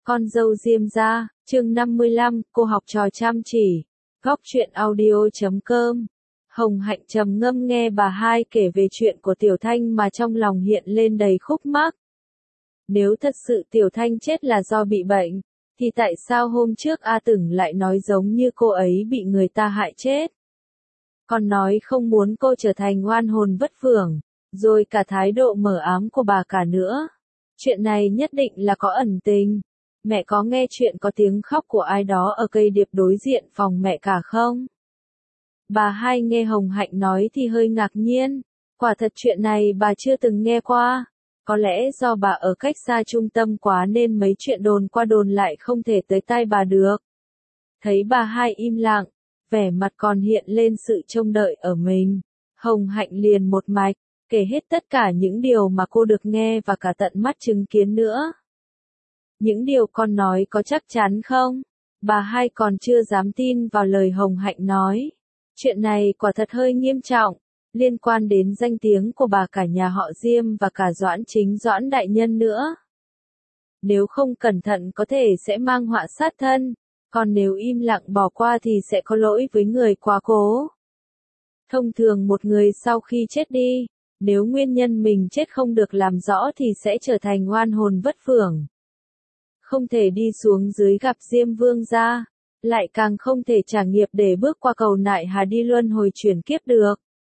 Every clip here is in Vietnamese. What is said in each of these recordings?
Con dâu Diêm gia, chương 55, cô học trò chăm chỉ. Góc truyện audio.com. Hồng Hạnh trầm ngâm nghe bà hai kể về chuyện của Tiểu Thanh mà trong lòng hiện lên đầy khúc mắc. Nếu thật sự Tiểu Thanh chết là do bị bệnh, thì tại sao hôm trước A Tửng lại nói giống như cô ấy bị người ta hại chết? Còn nói không muốn cô trở thành oan hồn vất vưởng, rồi cả thái độ mờ ám của bà cả nữa. Chuyện này nhất định là có ẩn tình. Mẹ có nghe chuyện có tiếng khóc của ai đó ở cây điệp đối diện phòng mẹ cả không? Bà hai nghe Hồng Hạnh nói thì hơi ngạc nhiên. Quả thật chuyện này bà chưa từng nghe qua. Có lẽ do bà ở cách xa trung tâm quá nên mấy chuyện đồn qua đồn lại không thể tới tai bà được. Thấy bà hai im lặng, vẻ mặt còn hiện lên sự trông đợi ở mình. Hồng Hạnh liền một mạch, kể hết tất cả những điều mà cô được nghe và cả tận mắt chứng kiến nữa. Những điều con nói có chắc chắn không? Bà hai còn chưa dám tin vào lời Hồng Hạnh nói. Chuyện này quả thật hơi nghiêm trọng, liên quan đến danh tiếng của bà cả nhà họ Diêm và cả Doãn Chính Doãn đại nhân nữa. Nếu không cẩn thận có thể sẽ mang họa sát thân, còn nếu im lặng bỏ qua thì sẽ có lỗi với người quá cố. Thông thường một người sau khi chết đi, nếu nguyên nhân mình chết không được làm rõ thì sẽ trở thành oan hồn vất vưởng. Không thể đi xuống dưới gặp Diêm Vương gia, lại càng không thể trả nghiệp để bước qua cầu nại hà đi luân hồi chuyển kiếp được.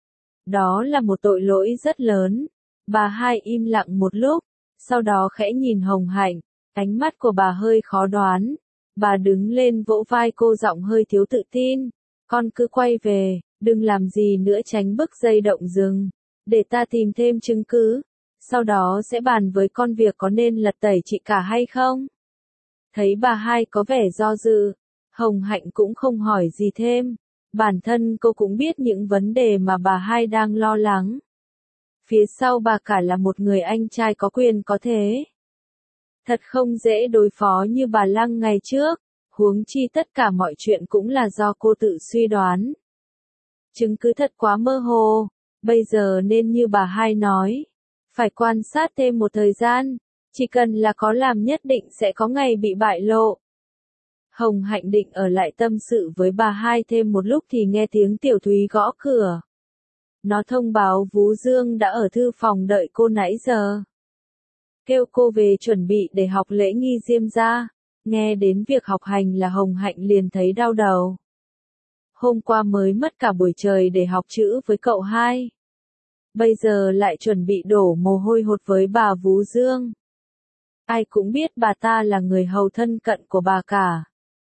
Đó là một tội lỗi rất lớn. Bà hai im lặng một lúc, sau đó khẽ nhìn Hồng Hạnh, ánh mắt của bà hơi khó đoán. Bà đứng lên vỗ vai cô giọng hơi thiếu tự tin. Con cứ quay về, đừng làm gì nữa tránh bứt dây động rừng. Để ta tìm thêm chứng cứ. Sau đó sẽ bàn với con việc có nên lật tẩy chị cả hay không? Thấy bà hai có vẻ do dự, Hồng Hạnh cũng không hỏi gì thêm. Bản thân cô cũng biết những vấn đề mà bà hai đang lo lắng. Phía sau bà cả là một người anh trai có quyền có thế. Thật không dễ đối phó như bà Lăng ngày trước, huống chi tất cả mọi chuyện cũng là do cô tự suy đoán. Chứng cứ thật quá mơ hồ, bây giờ nên như bà hai nói. Phải quan sát thêm một thời gian, chỉ cần là có làm nhất định sẽ có ngày bị bại lộ. Hồng Hạnh định ở lại tâm sự với bà hai thêm một lúc thì nghe tiếng Tiểu Thúy gõ cửa. Nó thông báo Vú Dương đã ở thư phòng đợi cô nãy giờ. Kêu cô về chuẩn bị để học lễ nghi Diêm gia. Nghe đến việc học hành là Hồng Hạnh liền thấy đau đầu. Hôm qua mới mất cả buổi trời để học chữ với cậu hai. Bây giờ lại chuẩn bị đổ mồ hôi hột với bà Vú Dương. Ai cũng biết bà ta là người hầu thân cận của bà cả.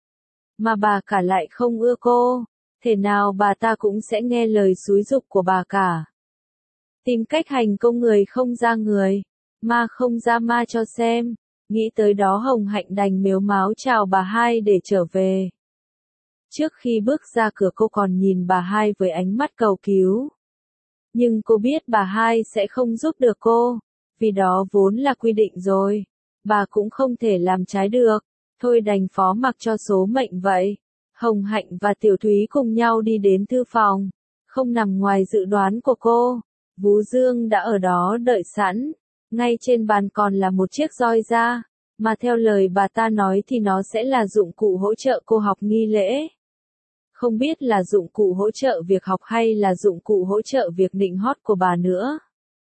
Mà bà cả lại không ưa cô, thế nào bà ta cũng sẽ nghe lời xúi giục của bà cả. Tìm cách hành công người không ra người, ma không ra ma cho xem. Nghĩ tới đó Hồng Hạnh đành mếu máo chào bà hai để trở về. Trước khi bước ra cửa cô còn nhìn bà hai với ánh mắt cầu cứu. Nhưng cô biết bà hai sẽ không giúp được cô, vì đó vốn là quy định rồi. Bà cũng không thể làm trái được, thôi đành phó mặc cho số mệnh vậy. Hồng Hạnh và Tiểu Thúy cùng nhau đi đến thư phòng, không nằm ngoài dự đoán của cô. Vú Dương đã ở đó đợi sẵn, ngay trên bàn còn là một chiếc roi da, mà theo lời bà ta nói thì nó sẽ là dụng cụ hỗ trợ cô học nghi lễ. Không biết là dụng cụ hỗ trợ việc học hay là dụng cụ hỗ trợ việc nịnh hót của bà nữa.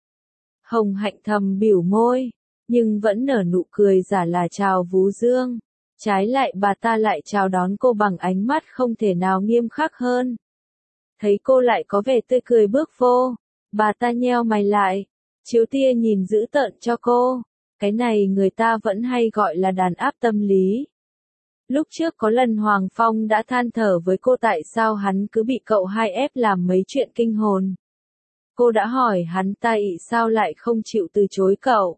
Hồng Hạnh thầm bỉu môi, nhưng vẫn nở nụ cười giả là chào Vú Dương. Trái lại bà ta lại chào đón cô bằng ánh mắt không thể nào nghiêm khắc hơn. Thấy cô lại có vẻ tươi cười bước vô, bà ta nheo mày lại, chiếu tia nhìn dữ tợn cho cô. Cái này người ta vẫn hay gọi là đàn áp tâm lý. Lúc trước có lần Hoàng Phong đã than thở với cô tại sao hắn cứ bị cậu hai ép làm mấy chuyện kinh hồn. Cô đã hỏi hắn tại sao lại không chịu từ chối cậu.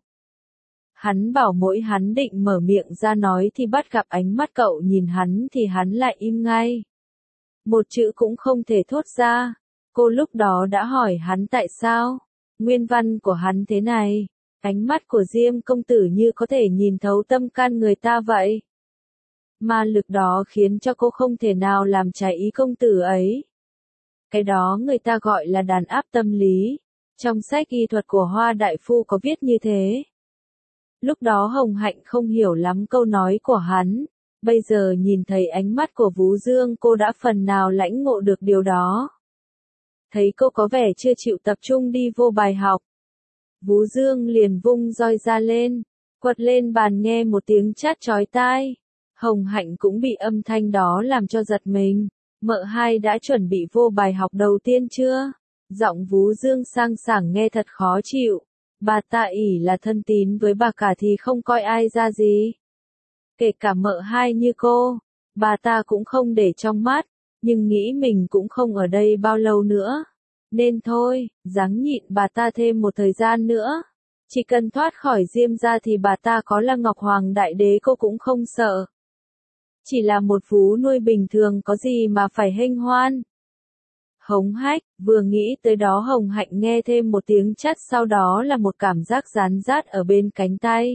Hắn bảo mỗi hắn định mở miệng ra nói thì bắt gặp ánh mắt cậu nhìn hắn thì hắn lại im ngay. Một chữ cũng không thể thốt ra. Cô lúc đó đã hỏi hắn tại sao. Nguyên văn của hắn thế này. Ánh mắt của Diêm công tử như có thể nhìn thấu tâm can người ta vậy. Ma lực đó khiến cho cô không thể nào làm trái ý công tử ấy. Cái đó người ta gọi là đàn áp tâm lý. Trong sách y thuật của Hoa Đại Phu có viết như thế. Lúc đó Hồng Hạnh không hiểu lắm câu nói của hắn, bây giờ nhìn thấy ánh mắt của Vú Dương cô đã phần nào lãnh ngộ được điều đó. Thấy cô có vẻ chưa chịu tập trung đi vô bài học. Vú Dương liền vung roi ra lên, quật lên bàn nghe một tiếng chát chói tai. Hồng Hạnh cũng bị âm thanh đó làm cho giật mình. Mợ hai đã chuẩn bị vô bài học đầu tiên chưa? Giọng Vú Dương sang sảng nghe thật khó chịu. Bà ta ỷ là thân tín với bà cả thì không coi ai ra gì. Kể cả mợ hai như cô, bà ta cũng không để trong mắt, nhưng nghĩ mình cũng không ở đây bao lâu nữa. Nên thôi, ráng nhịn bà ta thêm một thời gian nữa. Chỉ cần thoát khỏi Diêm gia thì bà ta có là Ngọc Hoàng Đại Đế cô cũng không sợ. Chỉ là một vú nuôi bình thường có gì mà phải hênh hoan. Hống hách, vừa nghĩ tới đó Hồng Hạnh nghe thêm một tiếng chát, sau đó là một cảm giác rán rát ở bên cánh tay.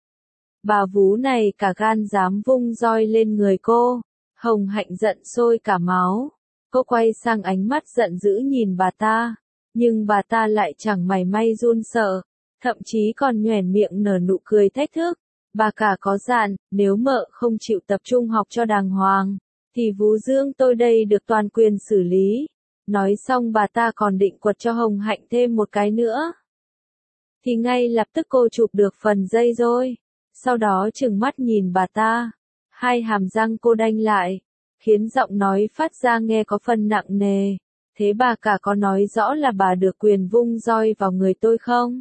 Bà vú này cả gan dám vung roi lên người cô. Hồng Hạnh giận sôi cả máu. Cô quay sang ánh mắt giận dữ nhìn bà ta. Nhưng bà ta lại chẳng mảy may run sợ. Thậm chí còn nhoẻn miệng nở nụ cười thách thức. Bà cả có dặn, nếu mợ không chịu tập trung học cho đàng hoàng, thì Vú Dương tôi đây được toàn quyền xử lý. Nói xong bà ta còn định quật cho Hồng Hạnh thêm một cái nữa. Thì ngay lập tức cô chụp được phần dây rồi. Sau đó trừng mắt nhìn bà ta. Hai hàm răng cô đanh lại, khiến giọng nói phát ra nghe có phần nặng nề. Thế bà cả có nói rõ là bà được quyền vung roi vào người tôi không?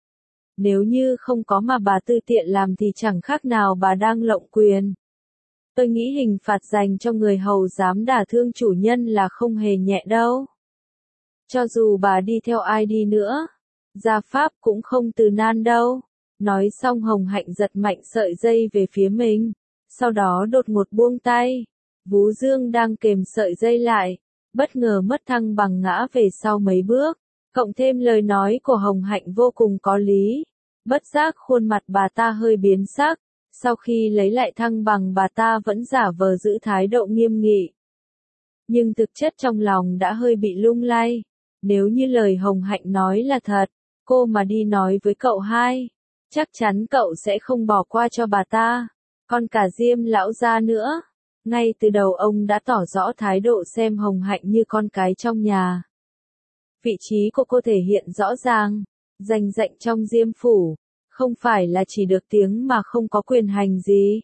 Nếu như không có mà bà tư tiện làm thì chẳng khác nào bà đang lộng quyền. Tôi nghĩ hình phạt dành cho người hầu dám đả thương chủ nhân là không hề nhẹ đâu. Cho dù bà đi theo ai đi nữa, gia pháp cũng không từ nan đâu. Nói xong Hồng Hạnh giật mạnh sợi dây về phía mình, sau đó đột ngột buông tay. Vú Dương đang kềm sợi dây lại, bất ngờ mất thăng bằng ngã về sau mấy bước, cộng thêm lời nói của Hồng Hạnh vô cùng có lý. Bất giác khuôn mặt bà ta hơi biến sắc, sau khi lấy lại thăng bằng bà ta vẫn giả vờ giữ thái độ nghiêm nghị. Nhưng thực chất trong lòng đã hơi bị lung lay. Nếu như lời Hồng Hạnh nói là thật, cô mà đi nói với cậu hai, chắc chắn cậu sẽ không bỏ qua cho bà ta, còn cả Diêm lão gia nữa. Ngay từ đầu ông đã tỏ rõ thái độ xem Hồng Hạnh như con cái trong nhà. Vị trí của cô thể hiện rõ ràng, danh dạy trong Diêm phủ, không phải là chỉ được tiếng mà không có quyền hành gì.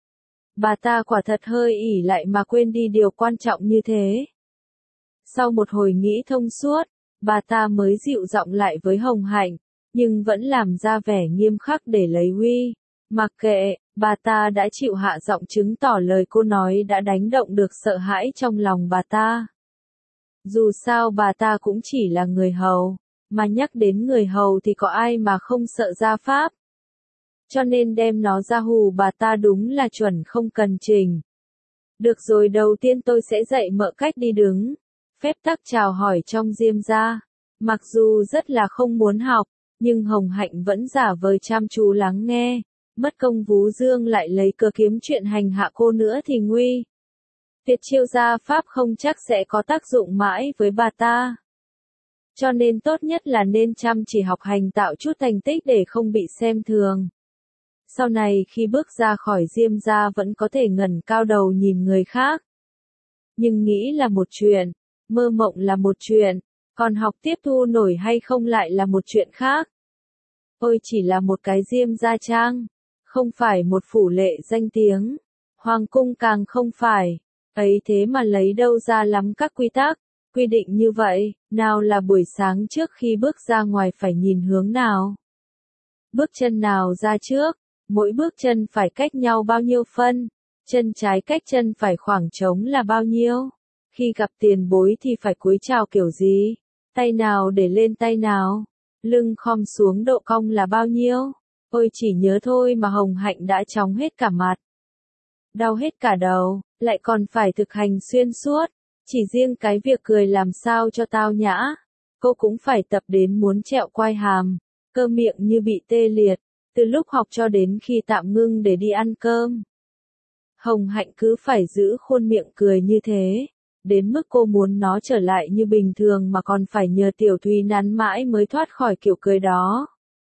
Bà ta quả thật hơi ỷ lại mà quên đi điều quan trọng như thế. Sau một hồi nghĩ thông suốt, bà ta mới dịu giọng lại với Hồng Hạnh, nhưng vẫn làm ra vẻ nghiêm khắc để lấy uy. Mặc kệ, bà ta đã chịu hạ giọng chứng tỏ lời cô nói đã đánh động được sợ hãi trong lòng bà ta. Dù sao bà ta cũng chỉ là người hầu, mà nhắc đến người hầu thì có ai mà không sợ gia pháp. Cho nên đem nó ra hù bà ta đúng là chuẩn không cần trình. Được rồi, đầu tiên tôi sẽ dạy mợ cách đi đứng. Phép tắc chào hỏi trong Diêm gia. Mặc dù rất là không muốn học, nhưng Hồng Hạnh vẫn giả vờ chăm chú lắng nghe. Mất công Vú Dương lại lấy cớ kiếm chuyện hành hạ cô nữa thì nguy. Tuyệt chiêu gia pháp không chắc sẽ có tác dụng mãi với bà ta. Cho nên tốt nhất là nên chăm chỉ học hành tạo chút thành tích để không bị xem thường. Sau này khi bước ra khỏi Diêm gia vẫn có thể ngẩng cao đầu nhìn người khác. Nhưng nghĩ là một chuyện, mơ mộng là một chuyện, còn học tiếp thu nổi hay không lại là một chuyện khác. Ôi chỉ là một cái Diêm gia trang, không phải một phủ lệ danh tiếng, hoàng cung càng không phải, ấy thế mà lấy đâu ra lắm các quy tắc, quy định như vậy, nào là buổi sáng trước khi bước ra ngoài phải nhìn hướng nào, bước chân nào ra trước, mỗi bước chân phải cách nhau bao nhiêu phân, chân trái cách chân phải khoảng trống là bao nhiêu, khi gặp tiền bối thì phải cúi chào kiểu gì, tay nào để lên tay nào, lưng khom xuống độ cong là bao nhiêu. Ôi chỉ nhớ thôi mà Hồng Hạnh đã chóng hết cả mặt, đau hết cả đầu, lại còn phải thực hành xuyên suốt. Chỉ riêng cái việc cười làm sao cho tao nhã, cô cũng phải tập đến muốn trẹo quai hàm, cơ miệng như bị tê liệt, từ lúc học cho đến khi tạm ngưng để đi ăn cơm. Hồng Hạnh cứ phải giữ khuôn miệng cười như thế, đến mức cô muốn nó trở lại như bình thường mà còn phải nhờ Tiểu Thùy nắn mãi mới thoát khỏi kiểu cười đó.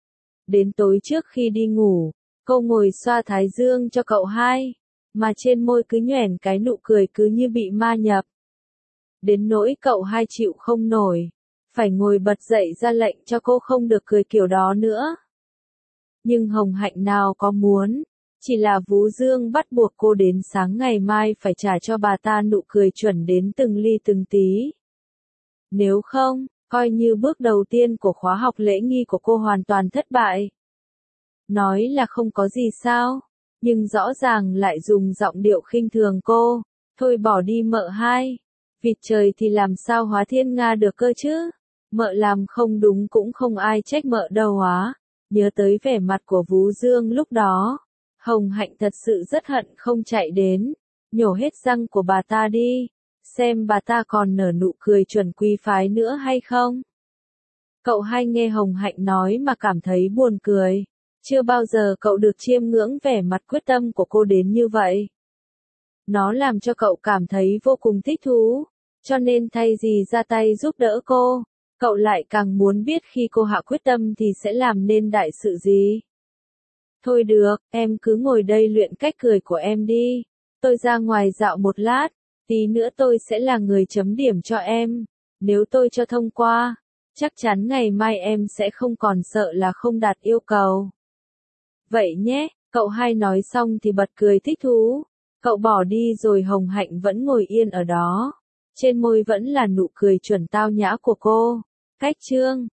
Đến tối trước khi đi ngủ, cô ngồi xoa thái dương cho cậu hai, mà trên môi cứ nhoẻn cái nụ cười cứ như bị ma nhập. Đến nỗi cậu hai chịu không nổi, phải ngồi bật dậy ra lệnh cho cô không được cười kiểu đó nữa. Nhưng Hồng Hạnh nào có muốn, chỉ là Vú Dương bắt buộc cô đến sáng ngày mai phải trả cho bà ta nụ cười chuẩn đến từng ly từng tí. Nếu không, coi như bước đầu tiên của khóa học lễ nghi của cô hoàn toàn thất bại. Nói là không có gì sao, nhưng rõ ràng lại dùng giọng điệu khinh thường cô. Thôi bỏ đi mợ hai, vịt trời thì làm sao hóa thiên nga được cơ chứ. Mợ làm không đúng cũng không ai trách mợ đâu á. Nhớ tới vẻ mặt của Vú Dương lúc đó, Hồng Hạnh thật sự rất hận không chạy đến, nhổ hết răng của bà ta đi, xem bà ta còn nở nụ cười chuẩn quý phái nữa hay không. Cậu hai nghe Hồng Hạnh nói mà cảm thấy buồn cười, chưa bao giờ cậu được chiêm ngưỡng vẻ mặt quyết tâm của cô đến như vậy. Nó làm cho cậu cảm thấy vô cùng thích thú, cho nên thay vì ra tay giúp đỡ cô, cậu lại càng muốn biết khi cô hạ quyết tâm thì sẽ làm nên đại sự gì. Thôi được, em cứ ngồi đây luyện cách cười của em đi. Tôi ra ngoài dạo một lát, tí nữa tôi sẽ là người chấm điểm cho em. Nếu tôi cho thông qua, chắc chắn ngày mai em sẽ không còn sợ là không đạt yêu cầu. Vậy nhé, cậu hai nói xong thì bật cười thích thú. Cậu bỏ đi rồi Hồng Hạnh vẫn ngồi yên ở đó. Trên môi vẫn là nụ cười chuẩn tao nhã của cô. Cách chương